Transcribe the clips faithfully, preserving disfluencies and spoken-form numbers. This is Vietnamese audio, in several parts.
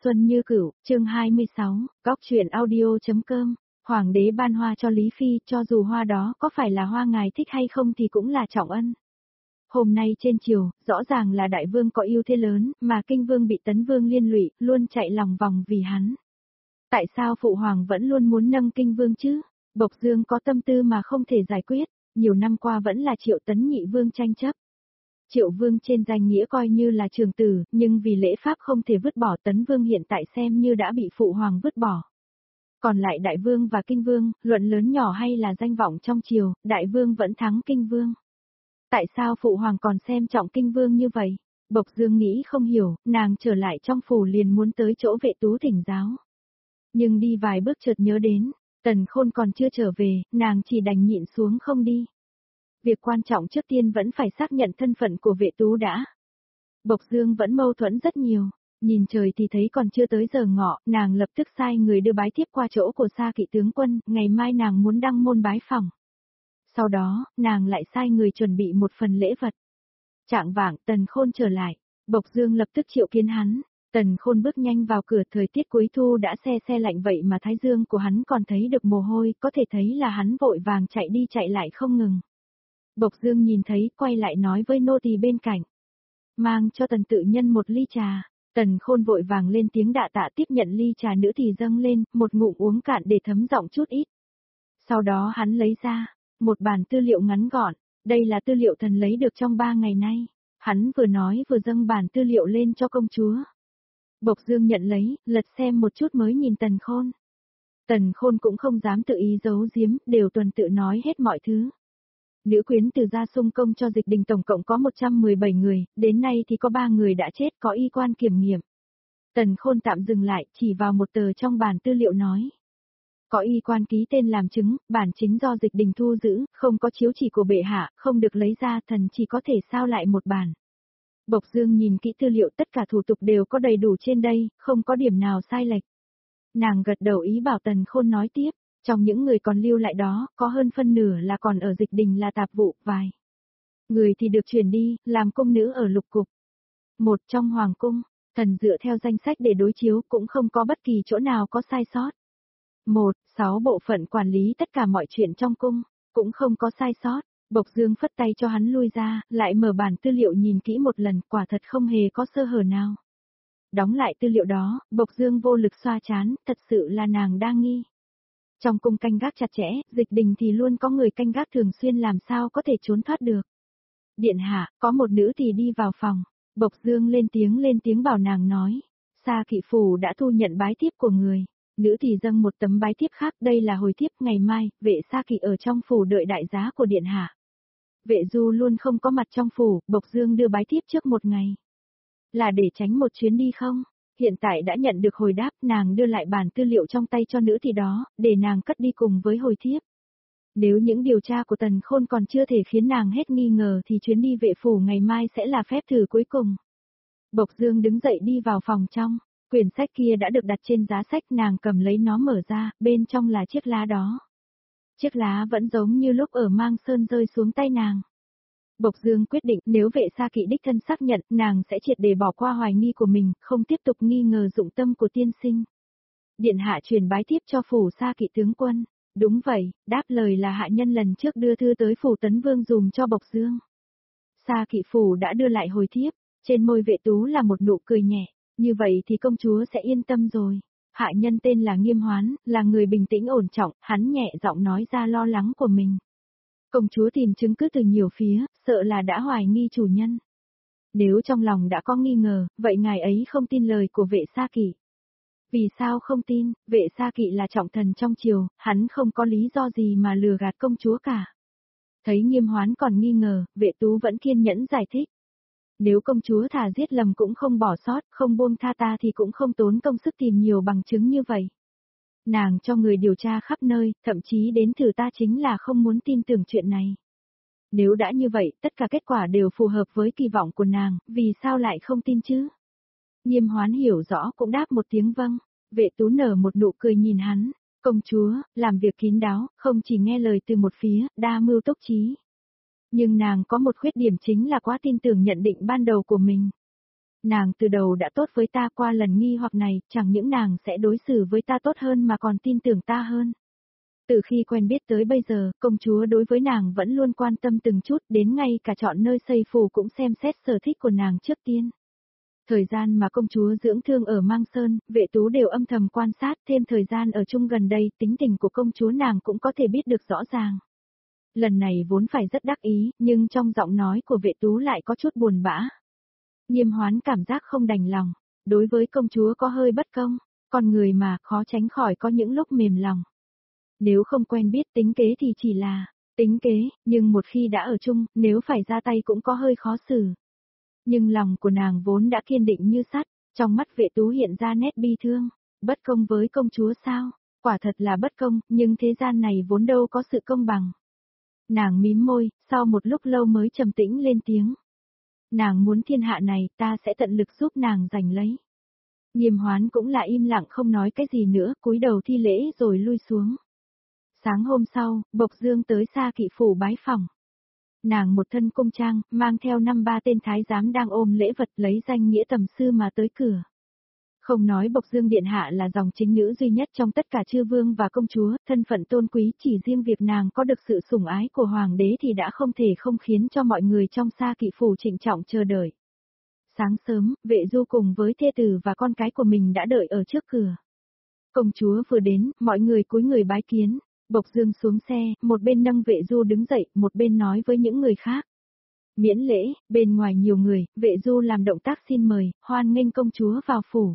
xuân như cửu, chương hai mươi sáu, góc truyện audio.com, Hoàng đế ban hoa cho Lý Phi, cho dù hoa đó có phải là hoa ngài thích hay không thì cũng là trọng ân. Hôm nay trên triều, rõ ràng là đại vương có ưu thế lớn, mà kinh vương bị tấn vương liên lụy, luôn chạy lòng vòng vì hắn. Tại sao phụ hoàng vẫn luôn muốn nâng kinh vương chứ? Bộc Dương có tâm tư mà không thể giải quyết, nhiều năm qua vẫn là Triệu Tấn nhị vương tranh chấp. Triệu vương trên danh nghĩa coi như là trường tử, nhưng vì lễ pháp không thể vứt bỏ, Tấn vương hiện tại xem như đã bị phụ hoàng vứt bỏ. Còn lại đại vương và kinh vương, luận lớn nhỏ hay là danh vọng trong triều, đại vương vẫn thắng kinh vương. Tại sao phụ hoàng còn xem trọng kinh vương như vậy? Bộc Dương nghĩ không hiểu, nàng trở lại trong phủ liền muốn tới chỗ Vệ Tú thỉnh giáo. Nhưng đi vài bước chợt nhớ đến, Tần Khôn còn chưa trở về, nàng chỉ đành nhịn xuống không đi. Việc quan trọng trước tiên vẫn phải xác nhận thân phận của Vệ Tú đã. Bộc Dương vẫn mâu thuẫn rất nhiều, nhìn trời thì thấy còn chưa tới giờ ngọ, nàng lập tức sai người đưa bái tiếp qua chỗ của Sa Kỵ tướng quân, ngày mai nàng muốn đăng môn bái phỏng. Sau đó, nàng lại sai người chuẩn bị một phần lễ vật. Trạng vạng, Tần Khôn trở lại, Bộc Dương lập tức triệu kiến hắn. Tần Khôn bước nhanh vào cửa, thời tiết cuối thu đã se se lạnh vậy mà thái dương của hắn còn thấy được mồ hôi, có thể thấy là hắn vội vàng chạy đi chạy lại không ngừng. Bộc Dương nhìn thấy, quay lại nói với nô tỳ bên cạnh. Mang cho Tần tự nhân một ly trà. Tần Khôn vội vàng lên tiếng đạ tạ, tiếp nhận ly trà nữ thì dâng lên, một ngụm uống cạn để thấm giọng chút ít. Sau đó hắn lấy ra một bản tư liệu ngắn gọn, đây là tư liệu thần lấy được trong ba ngày nay. Hắn vừa nói vừa dâng bản tư liệu lên cho công chúa. Bộc Dương nhận lấy, lật xem một chút mới nhìn Tần Khôn. Tần Khôn cũng không dám tự ý giấu giếm, đều tuần tự nói hết mọi thứ. Nữ quyến từ gia xung công cho Dịch Đình tổng cộng có một trăm mười bảy người, đến nay thì có ba người đã chết, có y quan kiểm nghiệm. Tần Khôn tạm dừng lại, chỉ vào một tờ trong bản tư liệu nói. Có y quan ký tên làm chứng, bản chính do Dịch Đình thu giữ, không có chiếu chỉ của bệ hạ, không được lấy ra, thần chỉ có thể sao lại một bản. Bộc Dương nhìn kỹ tư liệu, tất cả thủ tục đều có đầy đủ trên đây, không có điểm nào sai lệch. Nàng gật đầu ý bảo Tần Khôn nói tiếp, trong những người còn lưu lại đó, có hơn phân nửa là còn ở Dịch Đình là tạp vụ, vài người thì được chuyển đi, làm công nữ ở lục cục. Một trong hoàng cung, thần dựa theo danh sách để đối chiếu cũng không có bất kỳ chỗ nào có sai sót. Một, sáu bộ phận quản lý tất cả mọi chuyện trong cung, cũng không có sai sót. Bộc Dương phất tay cho hắn lui ra, lại mở bản tư liệu nhìn kỹ một lần, quả thật không hề có sơ hở nào. Đóng lại tư liệu đó, Bộc Dương vô lực xoa trán, thật sự là nàng đang nghi. Trong cung canh gác chặt chẽ, Dịch Đình thì luôn có người canh gác thường xuyên, làm sao có thể trốn thoát được. Điện hạ, có một nữ thì đi vào phòng, Bộc Dương lên tiếng lên tiếng bảo nàng nói, Sa Kỵ phủ đã thu nhận bái thiếp của người. Nữ thì dâng một tấm bái thiếp khác, đây là hồi thiếp, ngày mai, vệ Sa Kỵ ở trong phủ đợi đại giá của điện hạ. Vệ Du luôn không có mặt trong phủ, Bộc Dương đưa bái thiếp trước một ngày. Là để tránh một chuyến đi không? Hiện tại đã nhận được hồi đáp, nàng đưa lại bản tư liệu trong tay cho nữ thì đó, để nàng cất đi cùng với hồi thiếp. Nếu những điều tra của Tần Khôn còn chưa thể khiến nàng hết nghi ngờ thì chuyến đi vệ phủ ngày mai sẽ là phép thử cuối cùng. Bộc Dương đứng dậy đi vào phòng trong. Quyển sách kia đã được đặt trên giá sách, nàng cầm lấy nó mở ra, bên trong là chiếc lá đó. Chiếc lá vẫn giống như lúc ở Mang Sơn rơi xuống tay nàng. Bộc Dương quyết định nếu vệ Sa Kỵ đích thân xác nhận, nàng sẽ triệt để bỏ qua hoài nghi của mình, không tiếp tục nghi ngờ dụng tâm của tiên sinh. Điện hạ truyền bái tiếp cho phủ Sa Kỵ tướng quân. Đúng vậy, đáp lời là hạ nhân lần trước đưa thư tới phủ Tấn Vương dùm cho Bộc Dương. Sa Kỵ phủ đã đưa lại hồi thiếp, trên môi Vệ Tú là một nụ cười nhẹ. Như vậy thì công chúa sẽ yên tâm rồi. Hạ nhân tên là Nghiêm Hoán, là người bình tĩnh ổn trọng, hắn nhẹ giọng nói ra lo lắng của mình. Công chúa tìm chứng cứ từ nhiều phía, sợ là đã hoài nghi chủ nhân. Nếu trong lòng đã có nghi ngờ, vậy ngài ấy không tin lời của vệ Sa Kỵ. Vì sao không tin, vệ Sa Kỵ là trọng thần trong triều, hắn không có lý do gì mà lừa gạt công chúa cả. Thấy Nghiêm Hoán còn nghi ngờ, Vệ Tú vẫn kiên nhẫn giải thích. Nếu công chúa thà giết lầm cũng không bỏ sót, không buông tha ta thì cũng không tốn công sức tìm nhiều bằng chứng như vậy. Nàng cho người điều tra khắp nơi, thậm chí đến thử ta chính là không muốn tin tưởng chuyện này. Nếu đã như vậy, tất cả kết quả đều phù hợp với kỳ vọng của nàng, vì sao lại không tin chứ? Nghiêm Hoán hiểu rõ cũng đáp một tiếng vâng. Vệ Tú nở một nụ cười nhìn hắn. Công chúa, làm việc kín đáo, không chỉ nghe lời từ một phía, đa mưu túc trí. Nhưng nàng có một khuyết điểm chính là quá tin tưởng nhận định ban đầu của mình. Nàng từ đầu đã tốt với ta, qua lần nghi hoặc này, chẳng những nàng sẽ đối xử với ta tốt hơn mà còn tin tưởng ta hơn. Từ khi quen biết tới bây giờ, công chúa đối với nàng vẫn luôn quan tâm từng chút, đến ngay cả chọn nơi xây phủ cũng xem xét sở thích của nàng trước tiên. Thời gian mà công chúa dưỡng thương ở Mang Sơn, Vệ Tú đều âm thầm quan sát, thêm thời gian ở chung gần đây, tính tình của công chúa nàng cũng có thể biết được rõ ràng. Lần này vốn phải rất đắc ý, nhưng trong giọng nói của Vệ Tú lại có chút buồn bã. Nghiêm Hoán cảm giác không đành lòng, đối với công chúa có hơi bất công, con người mà khó tránh khỏi có những lúc mềm lòng. Nếu không quen biết tính kế thì chỉ là tính kế, nhưng một khi đã ở chung, nếu phải ra tay cũng có hơi khó xử. Nhưng lòng của nàng vốn đã kiên định như sắt, trong mắt Vệ Tú hiện ra nét bi thương, bất công với công chúa sao, quả thật là bất công, nhưng thế gian này vốn đâu có sự công bằng. Nàng mím môi, sau một lúc lâu mới trầm tĩnh lên tiếng. Nàng muốn thiên hạ này, ta sẽ tận lực giúp nàng giành lấy. Nghiêm Hoán cũng là im lặng không nói cái gì nữa, cúi đầu thi lễ rồi lui xuống. Sáng hôm sau, Bộc Dương tới Sa Kỵ phủ bái phỏng. Nàng một thân cung trang, mang theo năm ba tên thái giám đang ôm lễ vật lấy danh nghĩa tầm sư mà tới cửa. Không nói Bộc Dương điện hạ là dòng chính nữ duy nhất trong tất cả chư vương và công chúa, thân phận tôn quý, chỉ riêng việc nàng có được sự sủng ái của hoàng đế thì đã không thể không khiến cho mọi người trong Sa Kỵ phủ trịnh trọng chờ đợi. Sáng sớm, Vệ Du cùng với thê tử và con cái của mình đã đợi ở trước cửa. Công chúa vừa đến, mọi người cúi người bái kiến. Bộc Dương xuống xe, một bên nâng Vệ Du đứng dậy, một bên nói với những người khác. Miễn lễ, bên ngoài nhiều người, Vệ Du làm động tác xin mời, hoan nghênh công chúa vào phủ.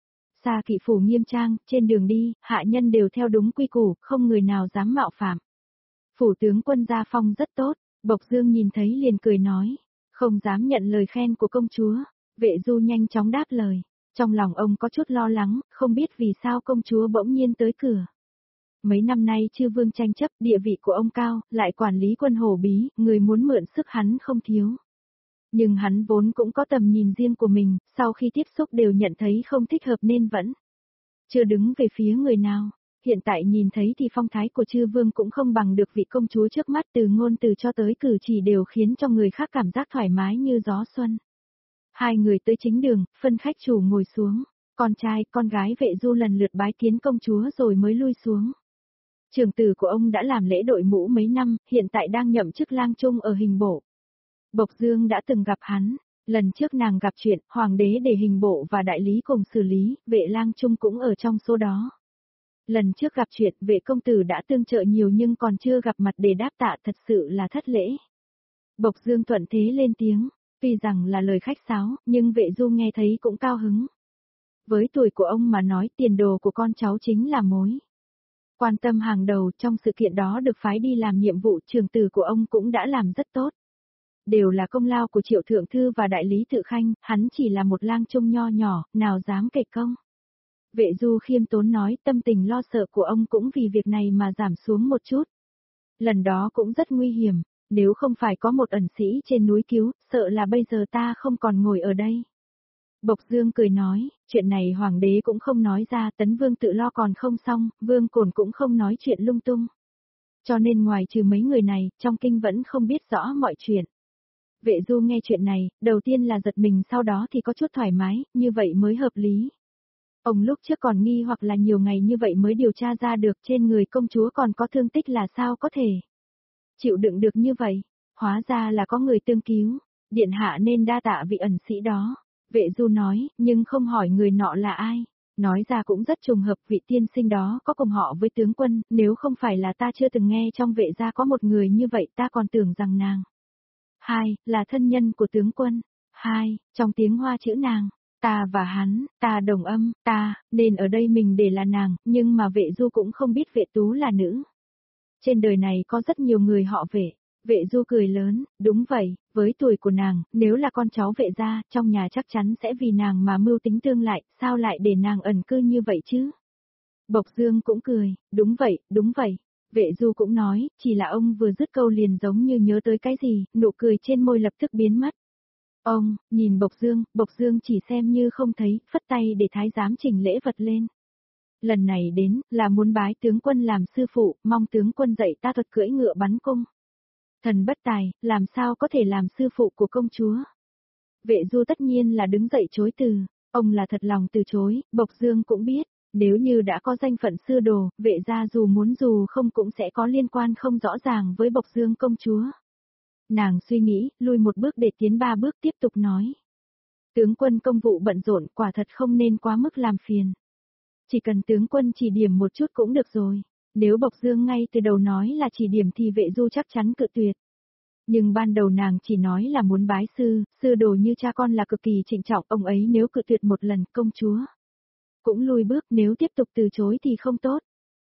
Sa Kỵ phủ nghiêm trang, trên đường đi, hạ nhân đều theo đúng quy củ, không người nào dám mạo phạm. Phủ tướng quân gia phong rất tốt, Bộc Dương nhìn thấy liền cười nói, không dám nhận lời khen của công chúa. Vệ Du nhanh chóng đáp lời, trong lòng ông có chút lo lắng, không biết vì sao công chúa bỗng nhiên tới cửa. Mấy năm nay chư vương tranh chấp, địa vị của ông cao, lại quản lý quân Hổ Bí, người muốn mượn sức hắn không thiếu. Nhưng hắn vốn cũng có tầm nhìn riêng của mình, sau khi tiếp xúc đều nhận thấy không thích hợp nên vẫn chưa đứng về phía người nào. Hiện tại nhìn thấy thì phong thái của chư vương cũng không bằng được vị công chúa trước mắt, từ ngôn từ cho tới cử chỉ đều khiến cho người khác cảm giác thoải mái như gió xuân. Hai người tới chính đường, phân khách chủ ngồi xuống, con trai, con gái Vệ Du lần lượt bái kiến công chúa rồi mới lui xuống. Trưởng tử của ông đã làm lễ đội mũ mấy năm, hiện tại đang nhậm chức lang trung ở Hình Bộ. Bộc Dương đã từng gặp hắn, lần trước nàng gặp chuyện, hoàng đế để Hình Bộ và đại lý cùng xử lý, Vệ lang trung cũng ở trong số đó. Lần trước gặp chuyện, Vệ công tử đã tương trợ nhiều nhưng còn chưa gặp mặt để đáp tạ, thật sự là thất lễ. Bộc Dương thuận thế lên tiếng, tuy rằng là lời khách sáo, nhưng Vệ Du nghe thấy cũng cao hứng. Với tuổi của ông mà nói, tiền đồ của con cháu chính là mối quan tâm hàng đầu, trong sự kiện đó được phái đi làm nhiệm vụ, trưởng tử của ông cũng đã làm rất tốt. Đều là công lao của Triệu Thượng Thư và Đại lý Tự Khanh, hắn chỉ là một lang trung nho nhỏ, nào dám kể công. Vệ Du khiêm tốn nói, tâm tình lo sợ của ông cũng vì việc này mà giảm xuống một chút. Lần đó cũng rất nguy hiểm, nếu không phải có một ẩn sĩ trên núi cứu, sợ là bây giờ ta không còn ngồi ở đây. Bộc Dương cười nói, chuyện này hoàng đế cũng không nói ra, Tấn Vương tự lo còn không xong, Vương Cổn cũng không nói chuyện lung tung. Cho nên ngoài trừ mấy người này, trong kinh vẫn không biết rõ mọi chuyện. Vệ Du nghe chuyện này, đầu tiên là giật mình, sau đó thì có chút thoải mái, như vậy mới hợp lý. Ông lúc trước còn nghi hoặc là nhiều ngày như vậy mới điều tra ra được trên người công chúa còn có thương tích, là sao có thể chịu đựng được như vậy, hóa ra là có người tương cứu, điện hạ nên đa tạ vị ẩn sĩ đó. Vệ Du nói, nhưng không hỏi người nọ là ai. Nói ra cũng rất trùng hợp, vị tiên sinh đó có cùng họ với tướng quân, nếu không phải là ta chưa từng nghe trong Vệ gia có một người như vậy, ta còn tưởng rằng nàng. Hai, là thân nhân của tướng quân. Hai, trong tiếng Hoa chữ nàng, ta và hắn, ta đồng âm, ta, nên ở đây mình để là nàng, nhưng mà Vệ Du cũng không biết Vệ Tú là nữ. Trên đời này có rất nhiều người họ Vệ. Vệ Du cười lớn, đúng vậy, với tuổi của nàng, nếu là con cháu Vệ gia, trong nhà chắc chắn sẽ vì nàng mà mưu tính tương lại, sao lại để nàng ẩn cư như vậy chứ? Bộc Dương cũng cười, đúng vậy, đúng vậy. Vệ Du cũng nói, chỉ là ông vừa dứt câu liền giống như nhớ tới cái gì, nụ cười trên môi lập tức biến mất. Ông, nhìn Bộc Dương, Bộc Dương chỉ xem như không thấy, phất tay để thái giám chỉnh lễ vật lên. Lần này đến, là muốn bái tướng quân làm sư phụ, mong tướng quân dạy ta thuật cưỡi ngựa bắn cung. Thần bất tài, làm sao có thể làm sư phụ của công chúa? Vệ Du tất nhiên là đứng dậy chối từ, ông là thật lòng từ chối, Bộc Dương cũng biết, nếu như đã có danh phận sư đồ, vệ gia dù muốn dù không cũng sẽ có liên quan không rõ ràng với Bộc Dương công chúa. Nàng suy nghĩ, lui một bước để tiến ba bước tiếp tục nói. Tướng quân công vụ bận rộn quả thật không nên quá mức làm phiền. Chỉ cần tướng quân chỉ điểm một chút cũng được rồi. Nếu Bộc Dương ngay từ đầu nói là chỉ điểm thì Vệ Du chắc chắn cự tuyệt. Nhưng ban đầu nàng chỉ nói là muốn bái sư, sư đồ như cha con là cực kỳ trịnh trọng, ông ấy nếu cự tuyệt một lần công chúa. Cũng lui bước, nếu tiếp tục từ chối thì không tốt.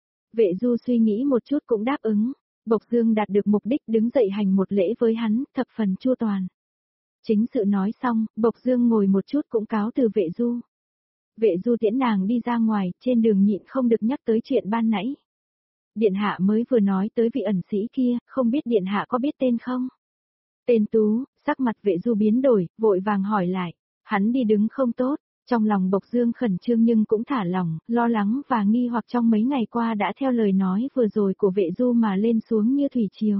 Vệ Du suy nghĩ một chút cũng đáp ứng. Bộc Dương đạt được mục đích đứng dậy hành một lễ với hắn, thập phần chu toàn. Chính sự nói xong, Bộc Dương ngồi một chút cũng cáo từ Vệ Du. Vệ Du tiễn nàng đi ra ngoài, trên đường nhịn không được nhắc tới chuyện ban nãy. Điện hạ mới vừa nói tới vị ẩn sĩ kia, không biết điện hạ có biết tên không? Tên Tú, sắc mặt Vệ Du biến đổi, vội vàng hỏi lại. Hắn đi đứng không tốt, trong lòng Bộc Dương khẩn trương nhưng cũng thả lòng, lo lắng và nghi hoặc trong mấy ngày qua đã theo lời nói vừa rồi của Vệ Du mà lên xuống như thủy triều.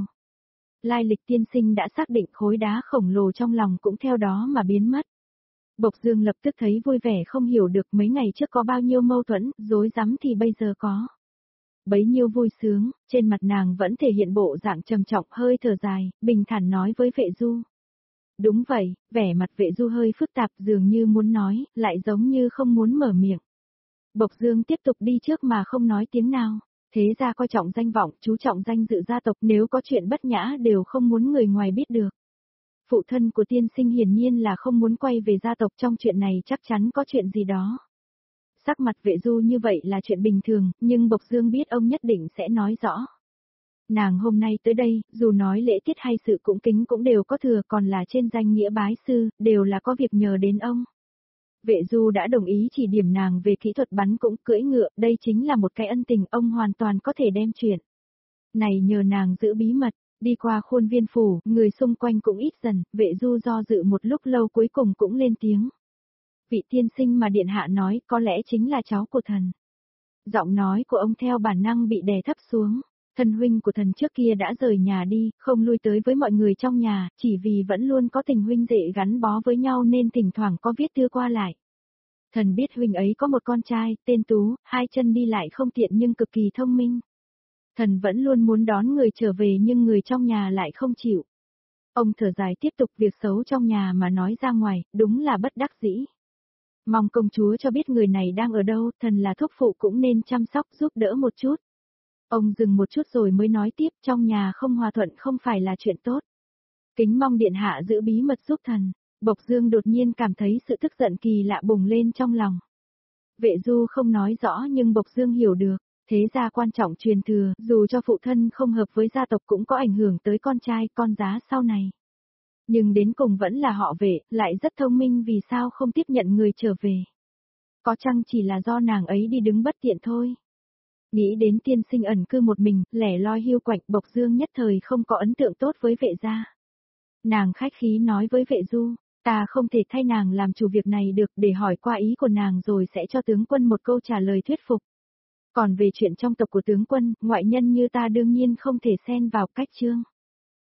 Lai lịch tiên sinh đã xác định, khối đá khổng lồ trong lòng cũng theo đó mà biến mất. Bộc Dương lập tức thấy vui vẻ không hiểu được mấy ngày trước có bao nhiêu mâu thuẫn, rối rắm thì bây giờ có bấy nhiêu vui sướng, trên mặt nàng vẫn thể hiện bộ dạng trầm trọng, hơi thở dài, bình thản nói với Vệ Du. Đúng vậy, vẻ mặt Vệ Du hơi phức tạp, dường như muốn nói, lại giống như không muốn mở miệng. Bộc Dương tiếp tục đi trước mà không nói tiếng nào. Thế ra coi trọng danh vọng, chú trọng danh dự gia tộc, nếu có chuyện bất nhã đều không muốn người ngoài biết được. Phụ thân của tiên sinh hiển nhiên là không muốn quay về gia tộc, trong chuyện này chắc chắn có chuyện gì đó. Sắc mặt Vệ Du như vậy là chuyện bình thường, nhưng Bộc Dương biết ông nhất định sẽ nói rõ. Nàng hôm nay tới đây, dù nói lễ tiết hay sự cũng kính cũng đều có thừa, còn là trên danh nghĩa bái sư, đều là có việc nhờ đến ông. Vệ Du đã đồng ý chỉ điểm nàng về kỹ thuật bắn cũng cưỡi ngựa, đây chính là một cái ân tình ông hoàn toàn có thể đem chuyện này nhờ nàng giữ bí mật. Đi qua khuôn viên phủ, người xung quanh cũng ít dần, Vệ Du do dự một lúc lâu cuối cùng cũng lên tiếng. Vị tiên sinh mà điện hạ nói có lẽ chính là cháu của thần. Giọng nói của ông theo bản năng bị đè thấp xuống. Thân huynh của thần trước kia đã rời nhà đi, không lui tới với mọi người trong nhà, chỉ vì vẫn luôn có tình huynh đệ gắn bó với nhau nên thỉnh thoảng có viết thư qua lại. Thần biết huynh ấy có một con trai, tên Tú, hai chân đi lại không tiện nhưng cực kỳ thông minh. Thần vẫn luôn muốn đón người trở về nhưng người trong nhà lại không chịu. Ông thở dài tiếp tục, việc xấu trong nhà mà nói ra ngoài, đúng là bất đắc dĩ. Mong công chúa cho biết người này đang ở đâu, thần là thúc phụ cũng nên chăm sóc giúp đỡ một chút. Ông dừng một chút rồi mới nói tiếp, trong nhà không hòa thuận không phải là chuyện tốt. Kính mong điện hạ giữ bí mật giúp thần. Bộc Dương đột nhiên cảm thấy sự tức giận kỳ lạ bùng lên trong lòng. Vệ Du không nói rõ nhưng Bộc Dương hiểu được, thế gia quan trọng truyền thừa, dù cho phụ thân không hợp với gia tộc cũng có ảnh hưởng tới con trai, con giá sau này. Nhưng đến cùng vẫn là họ Vệ, lại rất thông minh, vì sao không tiếp nhận người trở về. Có chăng chỉ là do nàng ấy đi đứng bất tiện thôi. Nghĩ đến tiên sinh ẩn cư một mình, lẻ loi hiu quạnh, Bộc Dương nhất thời không có ấn tượng tốt với Vệ gia. Nàng khách khí nói với Vệ Du, ta không thể thay nàng làm chủ việc này được, để hỏi qua ý của nàng rồi sẽ cho tướng quân một câu trả lời thuyết phục. Còn về chuyện trong tộc của tướng quân, ngoại nhân như ta đương nhiên không thể xen vào, cách chương.